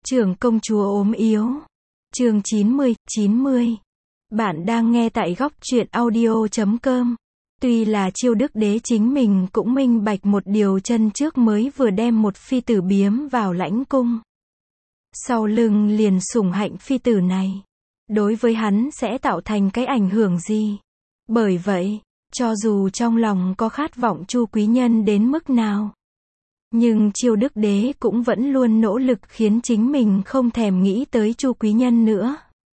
Trưởng công chúa ốm yếu. Chương 90. Bạn đang nghe tại góc truyện audio.com. Tuy là Chiêu Đức Đế chính mình cũng minh bạch một điều, chân trước mới vừa đem một phi tử biếm vào lãnh cung, sau lưng liền sủng hạnh phi tử này, đối với hắn sẽ tạo thành cái ảnh hưởng gì. Bởi vậy, cho dù trong lòng có khát vọng Chu Quý Nhân đến mức nào, nhưng Chiêu Đức Đế cũng vẫn luôn nỗ lực khiến chính mình không thèm nghĩ tới Chu Quý Nhân nữa.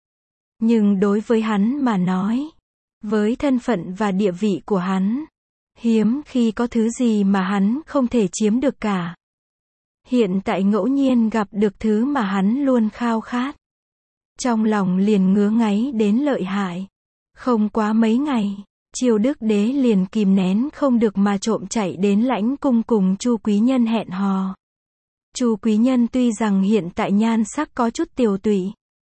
Nhưng đối với hắn mà nói, với thân phận và địa vị của hắn, hiếm khi có thứ gì mà hắn không thể chiếm được cả. Hiện tại ngẫu nhiên gặp được thứ mà hắn luôn khao khát, trong lòng liền ngứa ngáy đến lợi hại. Không quá mấy ngày, Chiêu Đức Đế liền kìm nén không được mà trộm chạy đến lãnh cung cùng Chu Quý Nhân hẹn hò. Chu Quý Nhân tuy rằng hiện tại nhan sắc có chút tiều tụy,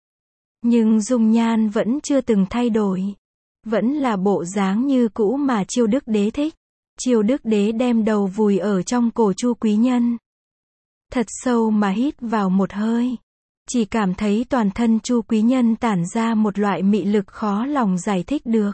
nhưng dung nhan vẫn chưa từng thay đổi, vẫn là bộ dáng như cũ mà Chiêu Đức Đế thích. Chiêu Đức Đế đem đầu vùi ở trong cổ Chu Quý Nhân, thật sâu mà hít vào một hơi, chỉ cảm thấy toàn thân Chu Quý Nhân tản ra một loại mị lực khó lòng giải thích được,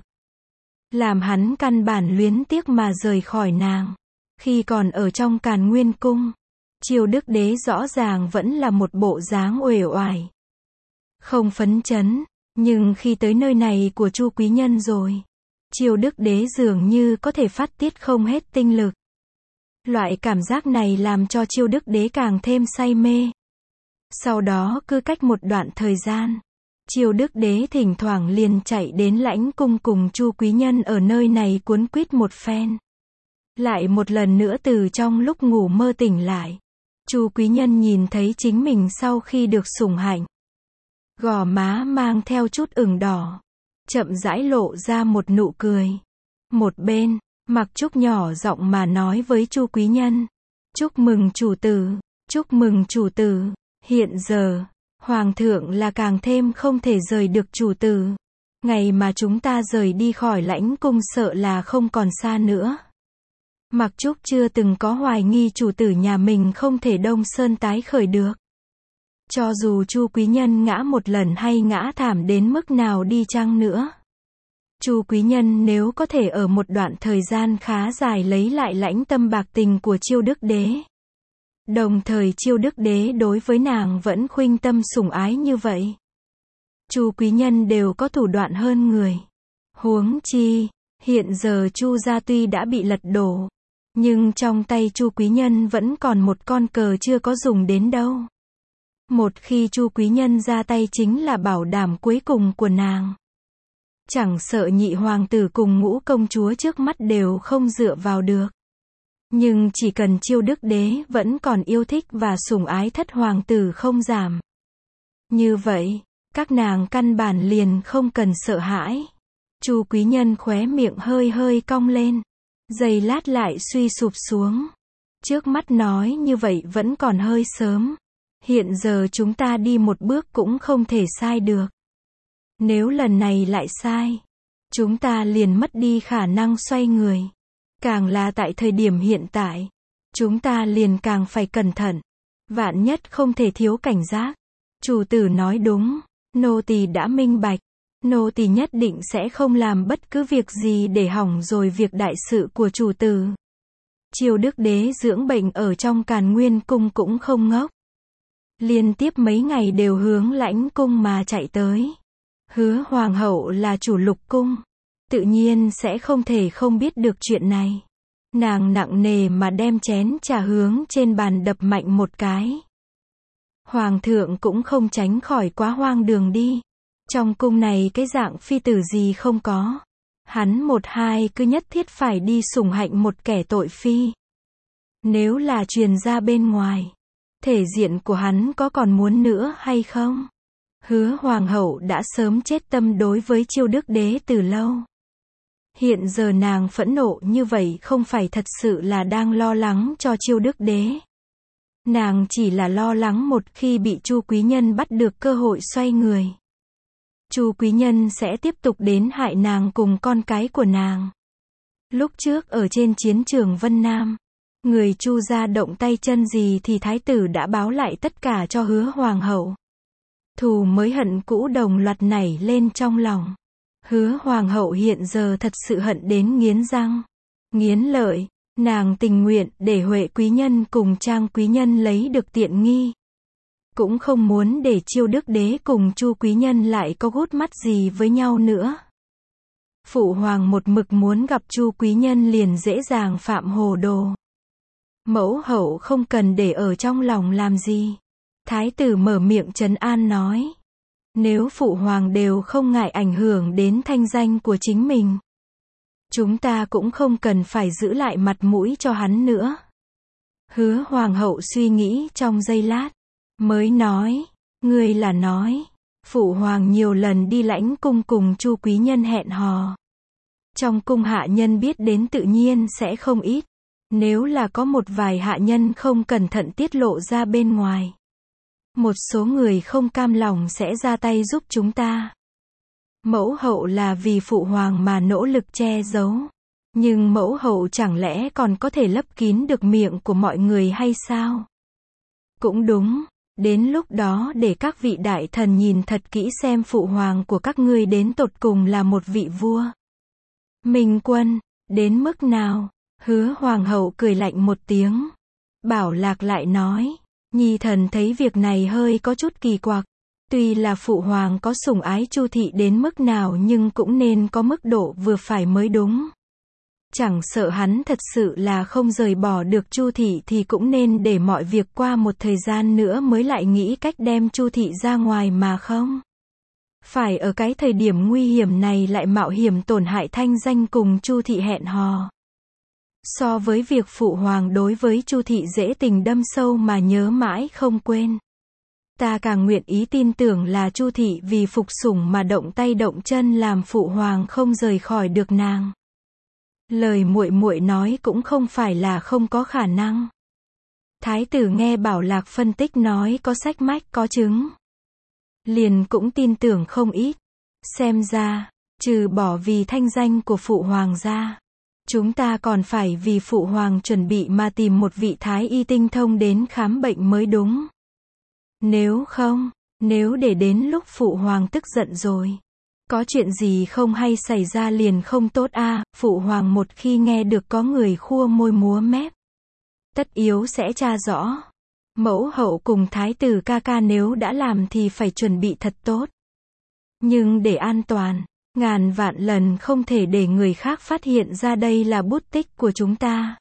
làm hắn căn bản luyến tiếc mà rời khỏi nàng. Khi còn ở trong Càn Nguyên cung, Chiêu Đức Đế rõ ràng vẫn là một bộ dáng uể oải, không phấn chấn, nhưng khi tới nơi này của Chu Quý Nhân rồi, Chiêu Đức Đế dường như có thể phát tiết không hết tinh lực. Loại cảm giác này làm cho Chiêu Đức Đế càng thêm say mê. Sau đó cứ cách một đoạn thời gian, Chiêu Đức Đế thỉnh thoảng liền chạy đến lãnh cung cùng Chu Quý Nhân ở nơi này cuốn quýt một phen. Lại một lần nữa từ trong lúc ngủ mơ tỉnh lại, Chu Quý Nhân nhìn thấy chính mình sau khi được sủng hạnh, gò má mang theo chút ửng đỏ, chậm rãi lộ ra một nụ cười. Một bên, Mặc Trúc nhỏ giọng mà nói với Chu Quý Nhân: "Chúc mừng chủ tử, chúc mừng chủ tử, hiện giờ, Hoàng thượng là càng thêm không thể rời được chủ tử. Ngày mà chúng ta rời đi khỏi lãnh cung sợ là không còn xa nữa." Mặc Trúc chưa từng có hoài nghi chủ tử nhà mình không thể Đông Sơn tái khởi được. Cho dù Chu Quý Nhân ngã một lần hay ngã thảm đến mức nào đi chăng nữa, Chu Quý Nhân nếu có thể ở một đoạn thời gian khá dài lấy lại lãnh tâm bạc tình của Chiêu Đức Đế, đồng thời Chiêu Đức Đế đối với nàng vẫn khuynh tâm sủng ái như vậy, Chu Quý Nhân đều có thủ đoạn hơn người. Huống chi, hiện giờ Chu gia tuy đã bị lật đổ, nhưng trong tay Chu Quý Nhân vẫn còn một con cờ chưa có dùng đến đâu. Một khi Chu Quý Nhân ra tay chính là bảo đảm cuối cùng của nàng. Chẳng sợ nhị hoàng tử cùng ngũ công chúa trước mắt đều không dựa vào được, nhưng chỉ cần Chiêu Đức Đế vẫn còn yêu thích và sủng ái thất hoàng tử không giảm, như vậy, các nàng căn bản liền không cần sợ hãi. Chu Quý Nhân khóe miệng hơi hơi cong lên, giây lát lại suy sụp xuống. Trước mắt nói như vậy vẫn còn hơi sớm. Hiện giờ chúng ta đi một bước cũng không thể sai được. Nếu lần này lại sai, chúng ta liền mất đi khả năng xoay người. Càng là tại thời điểm hiện tại, chúng ta liền càng phải cẩn thận. Vạn nhất không thể thiếu cảnh giác. Chủ tử nói đúng, nô tỳ đã minh bạch. Nô tỳ nhất định sẽ không làm bất cứ việc gì để hỏng rồi việc đại sự của chủ tử. Chiêu Đức Đế dưỡng bệnh ở trong Càn Nguyên cung cũng không ngốc. Liên tiếp mấy ngày đều hướng lãnh cung mà chạy tới. Hứa hoàng hậu là chủ lục cung, tự nhiên sẽ không thể không biết được chuyện này. Nàng nặng nề mà đem chén trà hướng trên bàn đập mạnh một cái. Hoàng thượng cũng không tránh khỏi quá hoang đường đi. Trong cung này cái dạng phi tử gì không có. Hắn một hai cứ nhất thiết phải đi sủng hạnh một kẻ tội phi. Nếu là truyền ra bên ngoài, thể diện của hắn có còn muốn nữa hay không? Hứa hoàng hậu đã sớm chết tâm đối với Chiêu Đức Đế từ lâu. Hiện giờ nàng phẫn nộ như vậy không phải thật sự là đang lo lắng cho Chiêu Đức Đế. Nàng chỉ là lo lắng một khi bị Chu Quý Nhân bắt được cơ hội xoay người, Chu Quý Nhân sẽ tiếp tục đến hại nàng cùng con cái của nàng. Lúc trước ở trên chiến trường Vân Nam, Người Chu gia động tay chân gì thì thái tử đã báo lại tất cả cho Hứa hoàng hậu. Thù mới hận cũ đồng loạt nảy lên trong lòng. Hứa hoàng hậu hiện giờ thật sự hận đến nghiến răng, nghiến lợi. Nàng tình nguyện để Huệ quý nhân cùng Trang quý nhân lấy được tiện nghi. Cũng không muốn để Chiêu đức đế cùng Chu quý nhân lại có gút mắt gì với nhau nữa. Phụ hoàng một mực muốn gặp Chu quý nhân liền dễ dàng phạm hồ đồ. Mẫu hậu không cần để ở trong lòng làm gì. Thái tử mở miệng trấn an nói. Nếu phụ hoàng đều không ngại ảnh hưởng đến thanh danh của chính mình, chúng ta cũng không cần phải giữ lại mặt mũi cho hắn nữa. Hứa hoàng hậu suy nghĩ trong giây lát, mới nói, ngươi là nói, phụ hoàng nhiều lần đi lãnh cung cùng Chu quý nhân hẹn hò. Trong cung hạ nhân biết đến tự nhiên sẽ không ít, nếu là có một vài hạ nhân không cẩn thận tiết lộ ra bên ngoài, một số người không cam lòng sẽ ra tay giúp chúng ta. Mẫu hậu là vì phụ hoàng mà nỗ lực che giấu. Nhưng mẫu hậu chẳng lẽ còn có thể lấp kín được miệng của mọi người hay sao? Cũng đúng, đến lúc đó để các vị đại thần nhìn thật kỹ xem phụ hoàng của các ngươi đến tột cùng là một vị vua minh quân, đến mức nào? Hứa hoàng hậu cười lạnh một tiếng. Bảo Lạc lại nói, nhi thần thấy việc này hơi có chút kỳ quặc. Tuy là phụ hoàng có sủng ái Chu thị đến mức nào nhưng cũng nên có mức độ vừa phải mới đúng. Chẳng sợ hắn thật sự là không rời bỏ được Chu thị thì cũng nên để mọi việc qua một thời gian nữa mới lại nghĩ cách đem Chu thị ra ngoài mà không. Phải ở cái thời điểm nguy hiểm này lại mạo hiểm tổn hại thanh danh cùng Chu thị hẹn hò. So với việc phụ hoàng đối với Chu thị dễ tình đâm sâu mà nhớ mãi không quên, ta càng nguyện ý tin tưởng là Chu thị vì phục sủng mà động tay động chân làm phụ hoàng không rời khỏi được nàng. Lời muội muội nói cũng không phải là không có khả năng. Thái tử nghe Bảo Lạc phân tích nói có sách mách có chứng, liền cũng tin tưởng không ít. Xem ra, trừ bỏ vì thanh danh của phụ hoàng ra, chúng ta còn phải vì phụ hoàng chuẩn bị mà tìm một vị thái y tinh thông đến khám bệnh mới đúng. Nếu không, nếu để đến lúc phụ hoàng tức giận rồi, có chuyện gì không hay xảy ra liền không tốt a. Phụ hoàng một khi nghe được có người khua môi múa mép, tất yếu sẽ tra rõ. Mẫu hậu cùng thái tử ca ca nếu đã làm thì phải chuẩn bị thật tốt. Nhưng để an toàn, ngàn vạn lần không thể để người khác phát hiện ra đây là bút tích của chúng ta.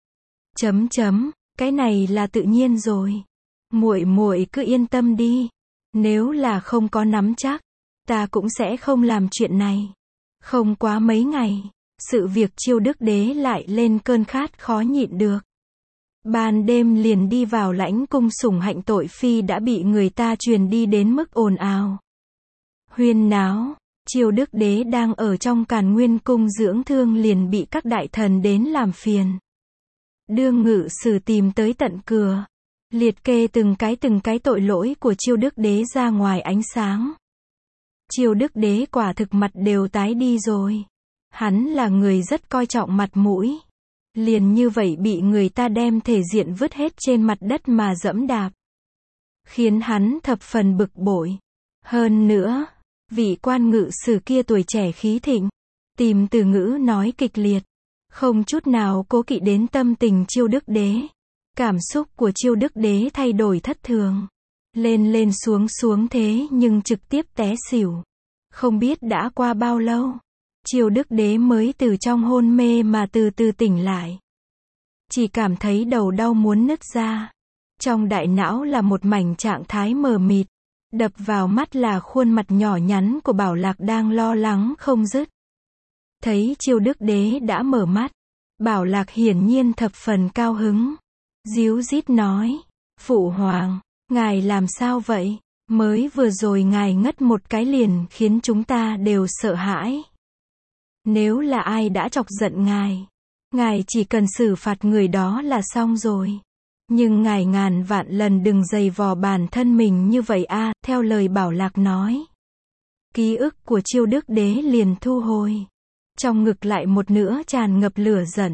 Cái này là tự nhiên rồi. Muội muội cứ yên tâm đi. Nếu là không có nắm chắc, ta cũng sẽ không làm chuyện này. Không quá mấy ngày, sự việc Chiêu đức đế lại lên cơn khát khó nhịn được. Ban đêm liền đi vào lãnh cung sủng hạnh tội phi đã bị người ta truyền đi đến mức ồn ào, huyên náo. Chiêu đức đế đang ở trong Càn Nguyên cung dưỡng thương liền bị các đại thần đến làm phiền. Đương ngự sử tìm tới tận cửa, liệt kê từng cái tội lỗi của Chiêu đức đế ra ngoài ánh sáng. Chiêu đức đế quả thực mặt đều tái đi rồi. Hắn là người rất coi trọng mặt mũi. Liền như vậy bị người ta đem thể diện vứt hết trên mặt đất mà dẫm đạp, khiến hắn thập phần bực bội. Hơn nữa, vị quan ngự sử kia tuổi trẻ khí thịnh, tìm từ ngữ nói kịch liệt, không chút nào cố kỵ đến tâm tình Chiêu đức đế. Cảm xúc của Chiêu đức đế thay đổi thất thường, lên xuống thế nhưng trực tiếp té xỉu. Không biết đã qua bao lâu, Chiêu đức đế mới từ trong hôn mê mà từ từ tỉnh lại. Chỉ cảm thấy đầu đau muốn nứt ra. Trong đại não là một mảnh trạng thái mờ mịt. Đập vào mắt là khuôn mặt nhỏ nhắn của Bảo Lạc đang lo lắng không dứt. Thấy Chiêu đức đế đã mở mắt, Bảo Lạc hiển nhiên thập phần cao hứng. Díu dít nói, phụ hoàng, ngài làm sao vậy? Mới vừa rồi ngài ngất một cái liền khiến chúng ta đều sợ hãi. Nếu là ai đã chọc giận ngài chỉ cần xử phạt người đó là xong rồi. Nhưng ngài ngàn vạn lần đừng giày vò bản thân mình như vậy a. Theo lời Bảo Lạc nói, ký ức của Chiêu đức đế liền thu hồi. Trong ngực lại một nữa tràn ngập lửa giận.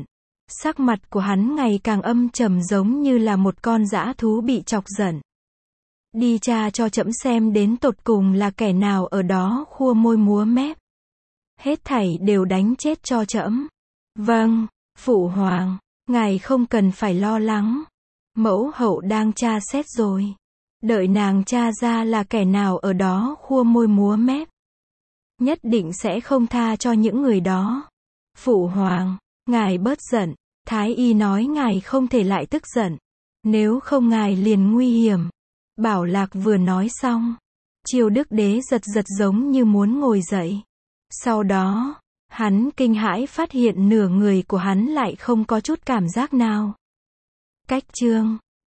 Sắc mặt của hắn ngày càng âm trầm giống như là một con dã thú bị chọc giận. Đi tra cho trẫm xem đến tột cùng là kẻ nào ở đó khua môi múa mép. Hết thảy đều đánh chết cho trẫm. Vâng, phụ hoàng, ngài không cần phải lo lắng. Mẫu hậu đang tra xét rồi. Đợi nàng tra ra là kẻ nào ở đó khua môi múa mép. Nhất định sẽ không tha cho những người đó. Phụ hoàng, ngài bớt giận. Thái y nói ngài không thể lại tức giận. Nếu không ngài liền nguy hiểm. Bảo Lạc vừa nói xong. Chiêu Đức Đế giật giật giống như muốn ngồi dậy. Sau đó, hắn kinh hãi phát hiện nửa người của hắn lại không có chút cảm giác nào. Cách chương